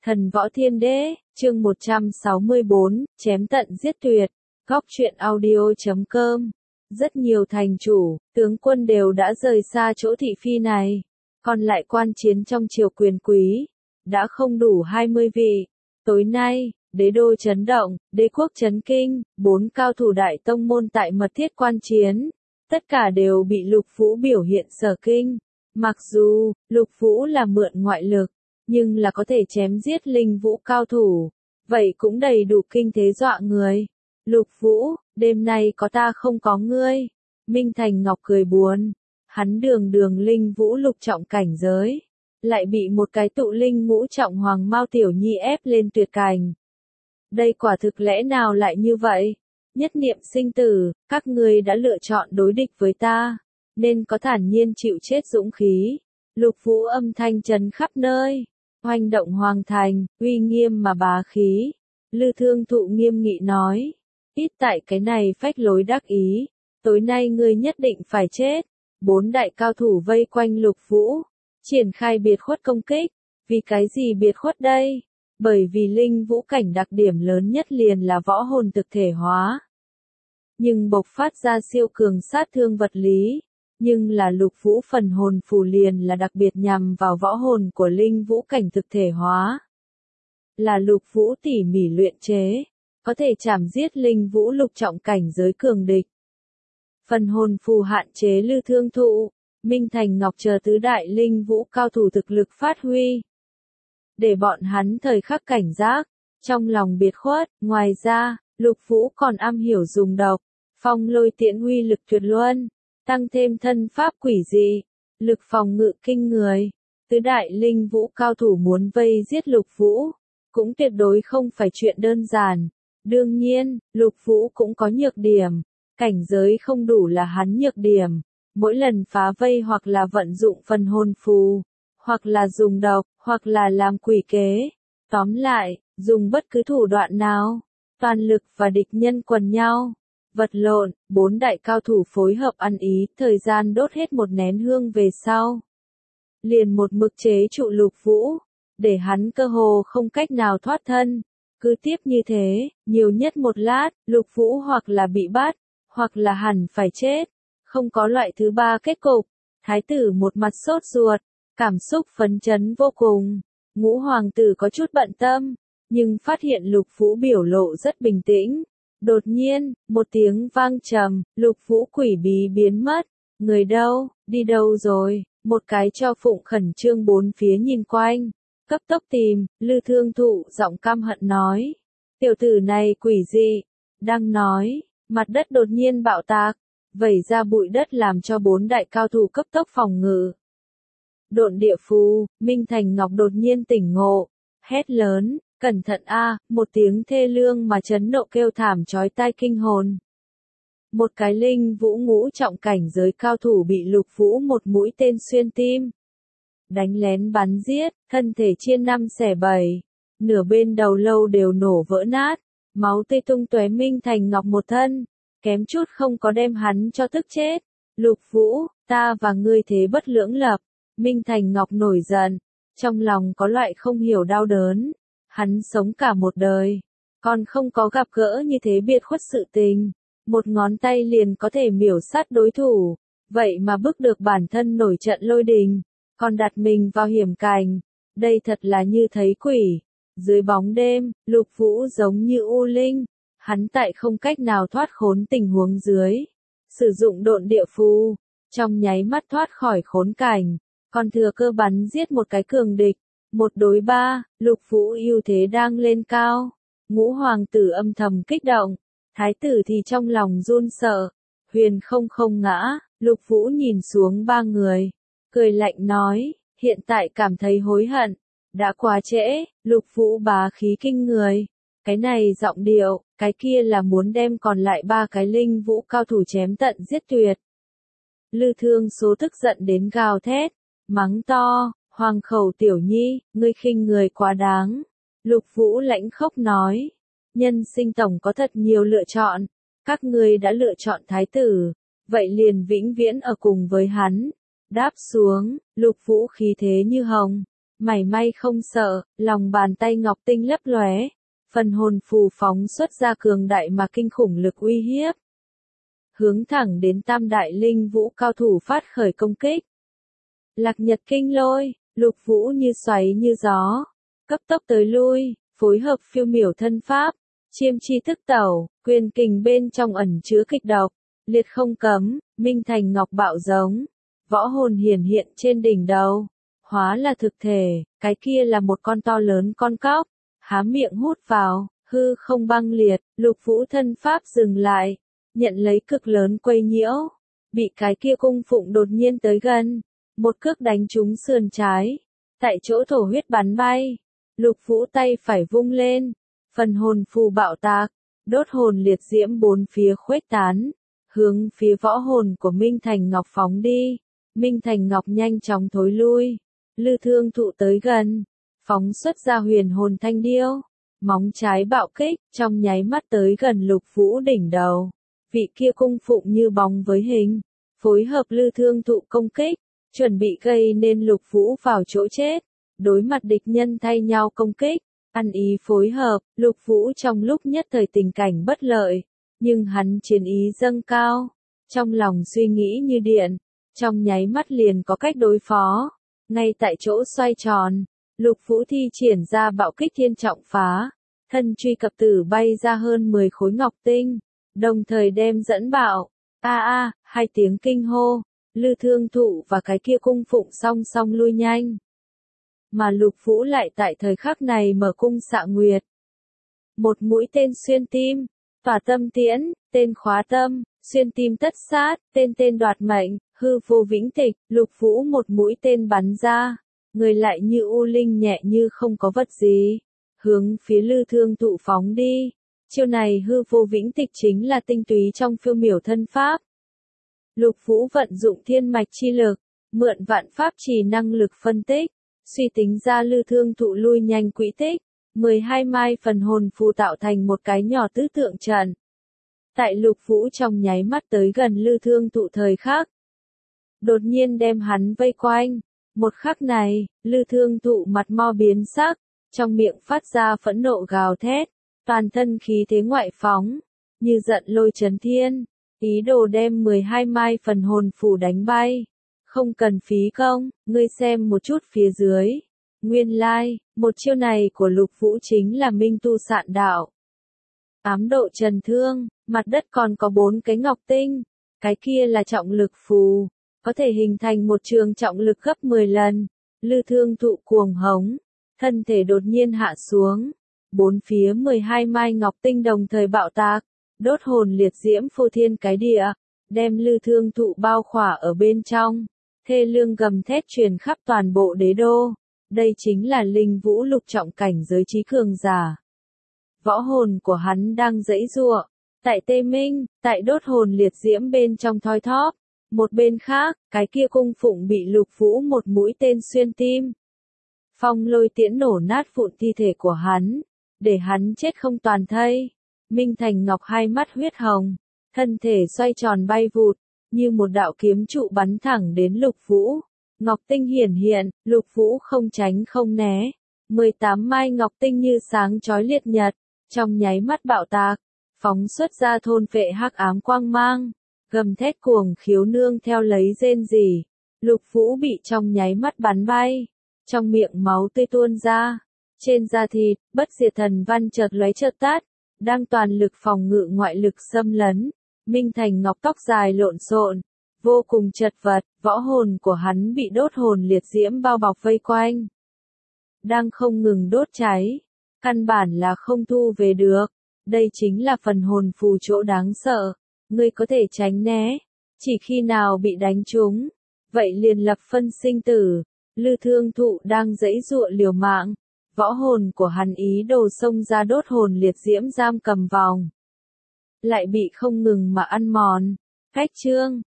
Thần võ thiên đế, chương 164, chém tận giết tuyệt. Góc truyện audio.com. Rất nhiều thành chủ, tướng quân đều đã rời xa chỗ thị phi này. Còn lại quan chiến trong triều quyền quý, đã không đủ 20 vị. Tối nay, đế đô chấn động, đế quốc chấn kinh, 4 cao thủ đại tông môn tại mật thiết quan chiến. Tất cả đều bị Lục Vũ biểu hiện sở kinh. Mặc dù, Lục Vũ là mượn ngoại lực, nhưng là có thể chém giết linh vũ cao thủ. Vậy cũng đầy đủ kinh thế dọa người. Lục Vũ, đêm nay có ta không có ngươi. Minh Thành Ngọc cười buồn. Hắn đường linh vũ lục trọng cảnh giới. Lại bị một cái tụ linh ngũ trọng hoàng mao tiểu nhi ép lên tuyệt cảnh. Đây quả thực lẽ nào lại như vậy? Nhất niệm sinh tử, các ngươi đã lựa chọn đối địch với ta, nên có thản nhiên chịu chết dũng khí. Lục Vũ âm thanh trấn khắp nơi, hoành động hoàng thành, uy nghiêm mà bá khí. Lư Thương Thụ nghiêm nghị nói, ít tại cái này phách lối đắc ý, tối nay ngươi nhất định phải chết. 4 đại cao thủ vây quanh Lục Vũ, triển khai biệt khuất công kích. Vì cái gì biệt khuất đây? Bởi vì linh vũ cảnh đặc điểm lớn nhất liền là võ hồn thực thể hóa. Nhưng bộc phát ra siêu cường sát thương vật lý. Nhưng là Lục Vũ phần hồn phù liền là đặc biệt nhằm vào võ hồn của linh vũ cảnh thực thể hóa. Là Lục Vũ tỉ mỉ luyện chế, có thể chảm giết linh vũ lục trọng cảnh giới cường địch. Phần hồn phù hạn chế Lư Thương Thụ, Minh Thành Ngọc chờ tứ đại linh vũ cao thủ thực lực phát huy. Để bọn hắn thời khắc cảnh giác, trong lòng biệt khuất. Ngoài ra, Lục Vũ còn am hiểu dùng độc, phong lôi tiễn uy lực tuyệt luân, tăng thêm thân pháp quỷ dị, lực phòng ngự kinh người. Tứ đại linh vũ cao thủ muốn vây giết Lục Vũ, cũng tuyệt đối không phải chuyện đơn giản. Đương nhiên, Lục Vũ cũng có nhược điểm, cảnh giới không đủ là hắn nhược điểm. Mỗi lần phá vây hoặc là vận dụng phần hồn phù, hoặc là dùng độc, hoặc là làm quỷ kế. Tóm lại, dùng bất cứ thủ đoạn nào, toàn lực và địch nhân quần nhau. Vật lộn, 4 đại cao thủ phối hợp ăn ý, thời gian đốt hết một nén hương về sau. Liền một mực chế trụ Lục Vũ, để hắn cơ hồ không cách nào thoát thân. Cứ tiếp như thế, nhiều nhất một lát, Lục Vũ hoặc là bị bắt, hoặc là hẳn phải chết. Không có loại thứ ba kết cục. Thái tử một mặt sốt ruột, cảm xúc phấn chấn vô cùng. Ngũ hoàng tử có chút bận tâm, nhưng phát hiện Lục Vũ biểu lộ rất bình tĩnh. Đột nhiên, một tiếng vang trầm, Lục Vũ quỷ bí biến mất. Người đâu, đi đâu rồi? Một cái cho phụng khẩn trương bốn phía nhìn quanh. Cấp tốc tìm, Lư Thương Thụ giọng căm hận nói. Tiểu tử này quỷ dị. Đang nói, mặt đất đột nhiên bạo tạc, vẩy ra bụi đất làm cho 4 đại cao thủ cấp tốc phòng ngự. Độn địa phù, Minh Thành Ngọc đột nhiên tỉnh ngộ, hét lớn, cẩn thận a, một tiếng thê lương mà chấn nộ kêu thảm chói tai kinh hồn. Một cái linh vũ ngũ trọng cảnh giới cao thủ bị Lục Vũ một mũi tên xuyên tim. Đánh lén bắn giết, thân thể chia 5 xẻ 7, nửa bên đầu lâu đều nổ vỡ nát, máu tươi tung tóe. Minh Thành Ngọc một thân, kém chút không có đem hắn cho tức chết. Lục Vũ, ta và ngươi thế bất lưỡng lập. Minh Thành Ngọc nổi giận, trong lòng có loại không hiểu đau đớn. Hắn sống cả một đời, còn không có gặp gỡ như thế biệt khuất sự tình. Một ngón tay liền có thể miểu sát đối thủ, vậy mà bức được bản thân nổi trận lôi đình, còn đặt mình vào hiểm cảnh. Đây thật là như thấy quỷ. Dưới bóng đêm, Lục Vũ giống như u linh. Hắn tại không cách nào thoát khốn tình huống dưới, sử dụng độn địa phù, trong nháy mắt thoát khỏi khốn cảnh, còn thừa cơ bắn giết một cái cường địch. 1 đối 3, Lục Vũ ưu thế đang lên cao. Ngũ hoàng tử âm thầm kích động, thái tử thì trong lòng run sợ. Huyền không ngã, Lục Vũ nhìn xuống 3 người, cười lạnh nói, hiện tại cảm thấy hối hận, đã quá trễ. Lục Vũ bá khí kinh người, cái này giọng điệu, cái kia là muốn đem còn lại 3 cái linh vũ cao thủ chém tận giết tuyệt. Lư Thương Số tức giận đến gào thét, mắng to, Hoàng khẩu tiểu nhi, ngươi khinh người quá đáng. Lục Vũ lãnh khốc nói, nhân sinh tổng có thật nhiều lựa chọn, các ngươi đã lựa chọn thái tử, vậy liền vĩnh viễn ở cùng với hắn. Đáp xuống, Lục Vũ khí thế như hồng, mảy may không sợ, lòng bàn tay ngọc tinh lấp lóe, phần hồn phù phóng xuất ra cường đại mà kinh khủng lực uy hiếp. Hướng thẳng đến tam đại linh vũ cao thủ phát khởi công kích. Lạc Nhật kinh lôi, Lục Vũ như xoáy như gió, cấp tốc tới lui, phối hợp phiêu miểu thân pháp, chiêm chi thức tẩu, quyền kình bên trong ẩn chứa kịch độc, liệt không cấm, minh thành ngọc bạo giống, võ hồn hiển hiện trên đỉnh đầu, hóa là thực thể, cái kia là một con to lớn con cóc, há miệng hút vào, hư không băng liệt, Lục Vũ thân pháp dừng lại, nhận lấy cực lớn quấy nhiễu, bị cái kia cung phụng đột nhiên tới gần, một cước đánh trúng sườn trái, tại chỗ thổ huyết bắn bay, Lục Vũ tay phải vung lên, phần hồn phù bạo tạc, đốt hồn liệt diễm bốn phía khuếch tán, hướng phía võ hồn của Minh Thành Ngọc phóng đi, Minh Thành Ngọc nhanh chóng thối lui, Lư Thương Thụ tới gần, phóng xuất ra huyền hồn thanh điêu, móng trái bạo kích, trong nháy mắt tới gần Lục Vũ đỉnh đầu, vị kia cung phụng như bóng với hình, phối hợp Lư Thương Thụ công kích, chuẩn bị gây nên Lục Vũ vào chỗ chết, đối mặt địch nhân thay nhau công kích, ăn ý phối hợp, Lục Vũ trong lúc nhất thời tình cảnh bất lợi, nhưng hắn chiến ý dâng cao, trong lòng suy nghĩ như điện, trong nháy mắt liền có cách đối phó, ngay tại chỗ xoay tròn, Lục Vũ thi triển ra bạo kích thiên trọng phá, thân truy cập tử bay ra hơn 10 khối ngọc tinh, đồng thời đem dẫn bạo, hai tiếng kinh hô. Lư Thương Thụ và cái kia cung phụng song song lui nhanh. Mà Lục Vũ lại tại thời khắc này mở cung xạ nguyệt. Một mũi tên xuyên tim, tỏa tâm tiễn, tên khóa tâm, xuyên tim tất sát, tên đoạt mệnh, hư vô vĩnh tịch, Lục Vũ một mũi tên bắn ra, người lại như u linh nhẹ như không có vật gì, hướng phía Lư Thương Thụ phóng đi. Chiêu này hư vô vĩnh tịch chính là tinh túy trong phiêu miểu thân pháp. Lục Vũ vận dụng thiên mạch chi lực, mượn vạn pháp trì năng lực phân tích, suy tính ra Lư Thương Thụ lui nhanh quỹ tích, 12 mai phần hồn phù tạo thành một cái nhỏ tứ tượng trận. Tại Lục Vũ trong nháy mắt tới gần Lư Thương Thụ thời khắc, đột nhiên đem hắn vây quanh. Một khắc này, Lư Thương Thụ mặt mo biến sắc, trong miệng phát ra phẫn nộ gào thét, toàn thân khí thế ngoại phóng, như giận lôi chấn thiên. Ý đồ đem 12 mai phần hồn phù đánh bay. Không cần phí công, ngươi xem một chút phía dưới. Nguyên lai, một chiêu này của Lục Vũ chính là minh tu sạn đạo. Ám độ trần thương, mặt đất còn có 4 cái ngọc tinh. Cái kia là trọng lực phù, có thể hình thành một trường trọng lực gấp 10 lần. Lư Thương Thụ cuồng hống, thân thể đột nhiên hạ xuống. 4 phía 12 mai ngọc tinh đồng thời bạo tạc. Đốt hồn liệt diễm phô thiên cái địa, đem Lư Thương Thụ bao khỏa ở bên trong, thê lương gầm thét truyền khắp toàn bộ đế đô. Đây chính là linh vũ lục trọng cảnh giới trí cường giả. Võ hồn của hắn đang giãy giụa, tại tê minh, tại đốt hồn liệt diễm bên trong thoi thóp. Một bên khác, cái kia cung phụng bị Lục Vũ một mũi tên xuyên tim. Phong lôi tiễn nổ nát vụn thi thể của hắn, để hắn chết không toàn thây. Minh Thành Ngọc hai mắt huyết hồng, thân thể xoay tròn bay vụt, như một đạo kiếm trụ bắn thẳng đến Lục Vũ. Ngọc tinh hiển hiện, Lục Vũ không tránh không né. 18 mai ngọc tinh như sáng chói liệt nhật, trong nháy mắt bạo tạc, phóng xuất ra thôn phệ hắc ám quang mang, gầm thét cuồng khiếu nương theo lấy rên rỉ. Lục Vũ bị trong nháy mắt bắn bay, trong miệng máu tươi tuôn ra, trên da thịt, bất diệt thần văn chợt lóe chợt tắt. Đang toàn lực phòng ngự ngoại lực xâm lấn, Minh Thành Ngọc tóc dài lộn xộn, vô cùng chật vật, võ hồn của hắn bị đốt hồn liệt diễm bao bọc vây quanh. Đang không ngừng đốt cháy, căn bản là không thu về được, đây chính là phần hồn phù chỗ đáng sợ, ngươi có thể tránh né, chỉ khi nào bị đánh trúng, vậy liền lập phân sinh tử. Lư Thương Thụ đang giãy giụa liều mạng. Võ hồn của hắn ý đồ xông ra đốt hồn liệt diễm giam cầm vòng. Lại bị không ngừng mà ăn mòn. Cách chương